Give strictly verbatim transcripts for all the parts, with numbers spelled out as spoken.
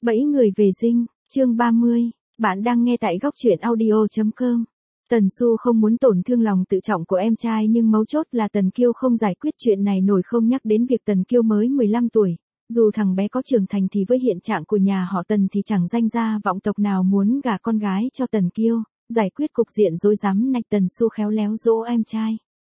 Bẫy người về dinh, chương ba mươi, bạn đang nghe tại góc truyện audio chấm com. Tần Xu không muốn tổn thương lòng tự trọng của em trai nhưng mấu chốt là Tần Kiêu không giải quyết chuyện này nổi, không nhắc đến việc Tần Kiêu mới mười lăm tuổi. Dù thằng bé có trưởng thành thì với hiện trạng của nhà họ Tần thì chẳng danh gia vọng tộc nào muốn gả con gái cho Tần Kiêu. Giải quyết cục diện rối rắm này, Tần Xu khéo léo dỗ em trai.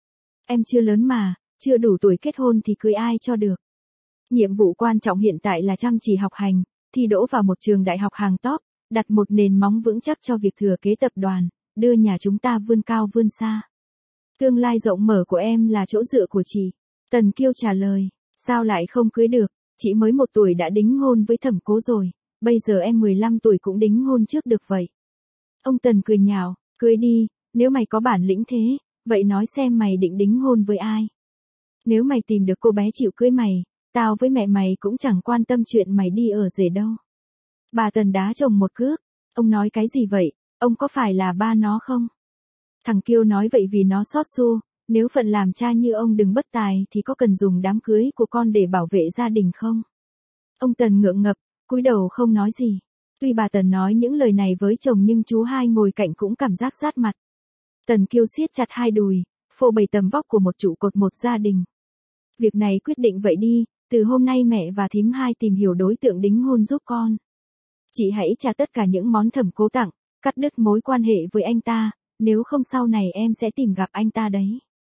Em chưa lớn mà, chưa đủ tuổi kết hôn thì cưới ai cho được. Nhiệm vụ quan trọng hiện tại là chăm chỉ học hành, thi đỗ vào một trường đại học hàng top, đặt một nền móng vững chắc cho việc thừa kế tập đoàn, đưa nhà chúng ta vươn cao vươn xa. Tương lai rộng mở của em là chỗ dựa của chị. Tần Kiêu trả lời, sao lại không cưới được, chị mới một tuổi đã đính hôn với Thẩm Cố rồi, bây giờ em mười lăm tuổi cũng đính hôn trước được vậy. Ông Tần cười nhạo, cưới đi, nếu mày có bản lĩnh thế, vậy nói xem mày định đính hôn với ai. Nếu mày tìm được cô bé chịu cưới mày, tao với mẹ mày cũng chẳng quan tâm chuyện mày đi ở rể đâu. Bà Tần đá chồng một cước, ông nói cái gì vậy, ông có phải là ba nó không? Thằng Kiêu nói vậy vì nó xót Xu, nếu phận làm cha như ông đừng bất tài thì có cần dùng đám cưới của con để bảo vệ gia đình không? Ông Tần ngượng ngập, cúi đầu không nói gì. Tuy bà Tần nói những lời này với chồng nhưng chú hai ngồi cạnh cũng cảm giác rát mặt. Tần Kiêu siết chặt hai đùi, phô bày tầm vóc của một trụ cột một gia đình. Việc này quyết định vậy đi, từ hôm nay mẹ và thím hai tìm hiểu đối tượng đính hôn giúp con. Chị hãy trả tất cả những món Thẩm Cố tặng, cắt đứt mối quan hệ với anh ta, nếu không sau này em sẽ tìm gặp anh ta đấy.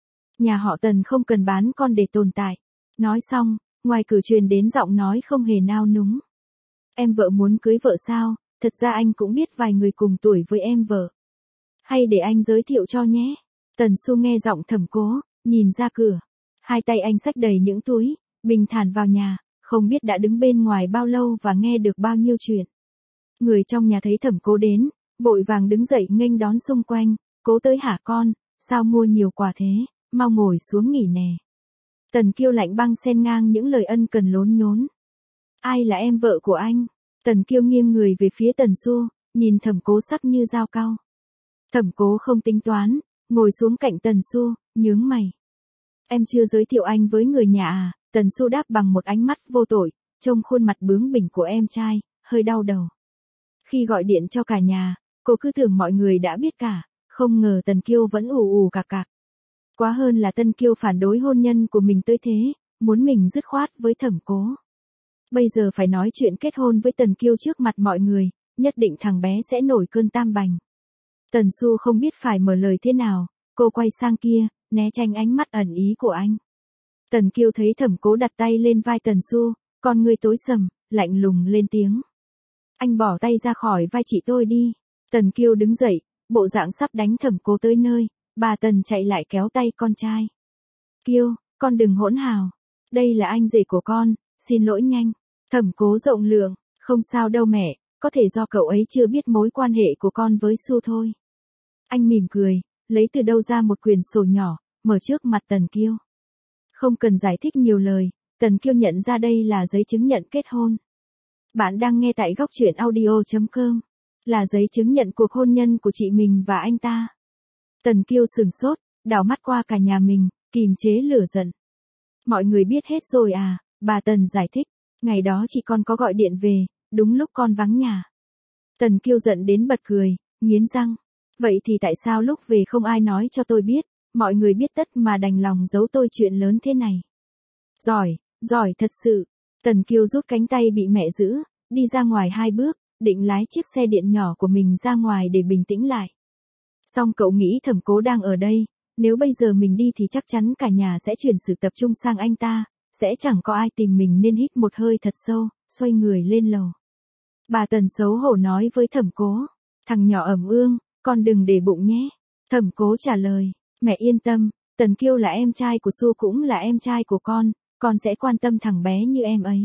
Nhà họ Tần không cần bán con để tồn tại. Nói xong, ngoài cửa truyền đến giọng nói không hề nao núng. Em vợ muốn cưới vợ sao, thật ra anh cũng biết vài người cùng tuổi với em vợ. Hay để anh giới thiệu cho nhé. Tần Xu nghe giọng Thẩm Cố, nhìn ra cửa. Hai tay anh xách đầy những túi, bình thản vào nhà, không biết đã đứng bên ngoài bao lâu và nghe được bao nhiêu chuyện. Người trong nhà thấy Thẩm Cố đến, vội vàng đứng dậy nghênh đón xung quanh, Cố tới hả con, sao mua nhiều quà thế, mau ngồi xuống nghỉ nè. Tần Kiêu lạnh băng xen ngang những lời ân cần lốn nhốn. Ai là em vợ của anh? Tần Kiêu nghiêng người về phía Tần Xu, nhìn Thẩm Cố sắc như dao cau. Thẩm Cố không tính toán, ngồi xuống cạnh Tần Xu, nhướng mày. Em chưa giới thiệu anh với người nhà à? Tần Xu đáp bằng một ánh mắt vô tội, trông khuôn mặt bướng bỉnh của em trai, hơi đau đầu. Khi gọi điện cho cả nhà, cô cứ tưởng mọi người đã biết cả, không ngờ Tần Kiêu vẫn ù ù cạc cạc. Quá hơn là Tần Kiêu phản đối hôn nhân của mình tới thế, muốn mình dứt khoát với Thẩm Cố. Bây giờ phải nói chuyện kết hôn với Tần Kiêu trước mặt mọi người, nhất định thằng bé sẽ nổi cơn tam bành. Tần Xu không biết phải mở lời thế nào, cô quay sang kia, né tránh ánh mắt ẩn ý của anh. Tần Kiêu thấy Thẩm Cố đặt tay lên vai Tần Xu, con người tối sầm, lạnh lùng lên tiếng. Anh bỏ tay ra khỏi vai chị tôi đi. Tần Kiêu đứng dậy, bộ dạng sắp đánh Thẩm Cố tới nơi, bà Tần chạy lại kéo tay con trai. Kiêu, con đừng hỗn hào. Đây là anh rể của con, xin lỗi nhanh. Thẩm Cố rộng lượng, không sao đâu mẹ, có thể do cậu ấy chưa biết mối quan hệ của con với Xu thôi. Anh mỉm cười, lấy từ đâu ra một quyển sổ nhỏ, mở trước mặt Tần Kiêu. Không cần giải thích nhiều lời, Tần Kiêu nhận ra đây là giấy chứng nhận kết hôn. Bạn đang nghe tại góc truyện audio chấm com. Là giấy chứng nhận cuộc hôn nhân của chị mình và anh ta. Tần Kiêu sửng sốt, đảo mắt qua cả nhà mình, kìm chế lửa giận. Mọi người biết hết rồi à, bà Tần giải thích. Ngày đó chị con có gọi điện về, đúng lúc con vắng nhà. Tần Kiêu giận đến bật cười, nghiến răng. Vậy thì tại sao lúc về không ai nói cho tôi biết, mọi người biết tất mà đành lòng giấu tôi chuyện lớn thế này. Giỏi, giỏi thật sự. Tần Kiêu rút cánh tay bị mẹ giữ, đi ra ngoài hai bước, định lái chiếc xe điện nhỏ của mình ra ngoài để bình tĩnh lại. Song cậu nghĩ Thẩm Cố đang ở đây, nếu bây giờ mình đi thì chắc chắn cả nhà sẽ chuyển sự tập trung sang anh ta, sẽ chẳng có ai tìm mình nên hít một hơi thật sâu, xoay người lên lầu. Bà Tần xấu hổ nói với Thẩm Cố, thằng nhỏ ẩm ương, con đừng để bụng nhé. Thẩm Cố trả lời, mẹ yên tâm, Tần Kiêu là em trai của Xu cũng là em trai của con, con sẽ quan tâm thằng bé như em ấy.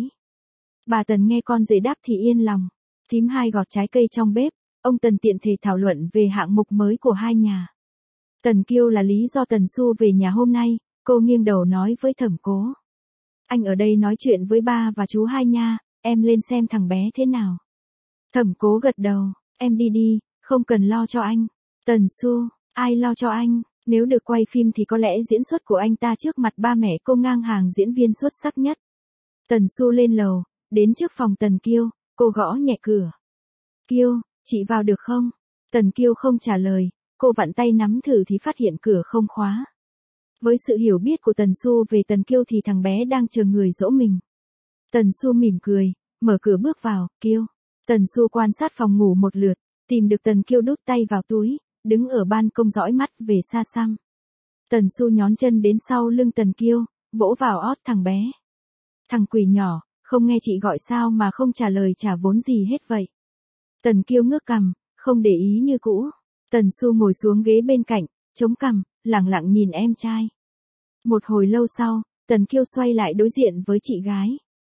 Bà Tần nghe con rể đáp thì yên lòng. Thím hai gọt trái cây trong bếp, ông Tần tiện thể thảo luận về hạng mục mới của hai nhà. Tần Kiêu là lý do Tần Xu về nhà hôm nay, cô nghiêng đầu nói với Thẩm Cố. Anh ở đây nói chuyện với ba và chú hai nha, em lên xem thằng bé thế nào. Thẩm Cố gật đầu, em đi đi, không cần lo cho anh. Tần Xu, ai lo cho anh, nếu được quay phim thì có lẽ diễn xuất của anh ta trước mặt ba mẹ cô ngang hàng diễn viên xuất sắc nhất. Tần Xu lên lầu, đến trước phòng Tần Kiêu, cô Cô gõ nhẹ cửa. Kiêu, chị vào được không? Tần Kiêu không trả lời, cô vặn tay nắm thử thì phát hiện cửa không khóa. Với sự hiểu biết của Tần Xu về Tần Kiêu thì thằng bé đang chờ người dỗ mình. Tần Xu mỉm cười, mở cửa bước vào. Kiêu. Tần Xu quan sát phòng ngủ một lượt, tìm được Tần Kiêu đút tay vào túi, đứng ở ban công dõi mắt về xa xăm. Tần Xu nhón chân đến sau lưng Tần Kiêu, vỗ vào ót thằng bé. Thằng quỷ nhỏ, không nghe chị gọi sao mà không trả lời chả vốn gì hết vậy. Tần Kiêu ngước cằm, không để ý như cũ. Tần Xu ngồi xuống ghế bên cạnh, chống cằm, lẳng lặng nhìn em trai. Một hồi lâu sau, Tần Kiêu xoay lại đối diện với chị gái.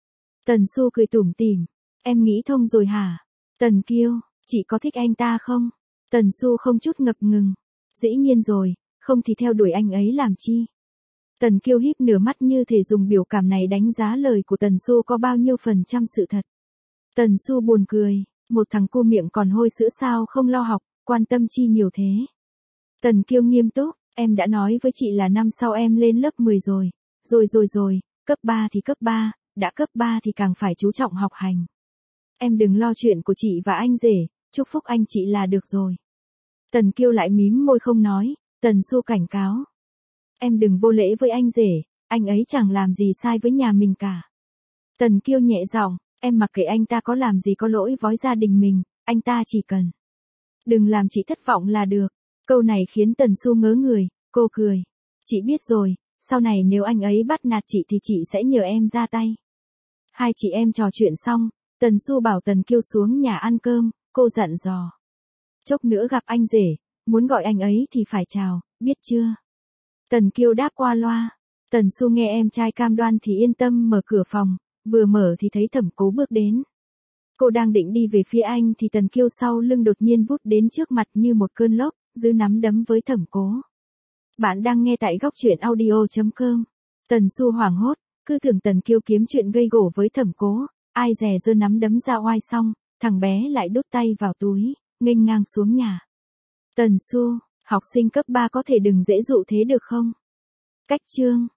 Tần Xu cười tủm tỉm, em nghĩ thông rồi hả? Tần Kiêu, chị có thích anh ta không? Tần Xu không chút ngập ngừng. Dĩ nhiên rồi, không thì theo đuổi anh ấy làm chi? Tần Kiêu híp nửa mắt như thể dùng biểu cảm này đánh giá lời của Tần Xu có bao nhiêu phần trăm sự thật. Tần Xu buồn cười, một thằng cu miệng còn hôi sữa sao không lo học, quan tâm chi nhiều thế. Tần Kiêu nghiêm túc, em đã nói với chị là năm sau em lên lớp mười rồi. Rồi rồi rồi, cấp ba thì cấp ba, đã cấp ba thì càng phải chú trọng học hành. Em đừng lo chuyện của chị và anh rể, chúc phúc anh chị là được rồi. Tần Kiêu lại mím môi không nói, Tần Xu cảnh cáo. Em đừng vô lễ với anh rể, anh ấy chẳng làm gì sai với nhà mình cả. Tần Kiêu nhẹ giọng, em mặc kệ anh ta có làm gì có lỗi với gia đình mình, anh ta chỉ cần đừng làm chị thất vọng là được. Câu này khiến Tần Xu ngớ người, cô cười. Chị biết rồi, sau này nếu anh ấy bắt nạt chị thì chị sẽ nhờ em ra tay. Hai chị em trò chuyện xong, Tần Xu bảo Tần Kiêu xuống nhà ăn cơm, cô dặn dò. Chốc nữa gặp anh rể, muốn gọi anh ấy thì phải chào, biết chưa? Tần Kiêu đáp qua loa. Tần Xu nghe em trai cam đoan thì yên tâm mở cửa phòng, vừa mở thì thấy Thẩm Cố bước đến. Cô đang định đi về phía anh thì Tần Kiêu sau lưng đột nhiên vút đến trước mặt như một cơn lốc, giữ nắm đấm với Thẩm Cố. Bạn đang nghe tại góc truyện audio chấm com. Tần Xu hoảng hốt, cứ tưởng Tần Kiêu kiếm chuyện gây gổ với Thẩm Cố, ai dè giơ nắm đấm ra oai xong, thằng bé lại đút tay vào túi, nghênh ngang xuống nhà. Tần Xu, học sinh cấp ba có thể đừng dễ dụ thế được không? Cách chương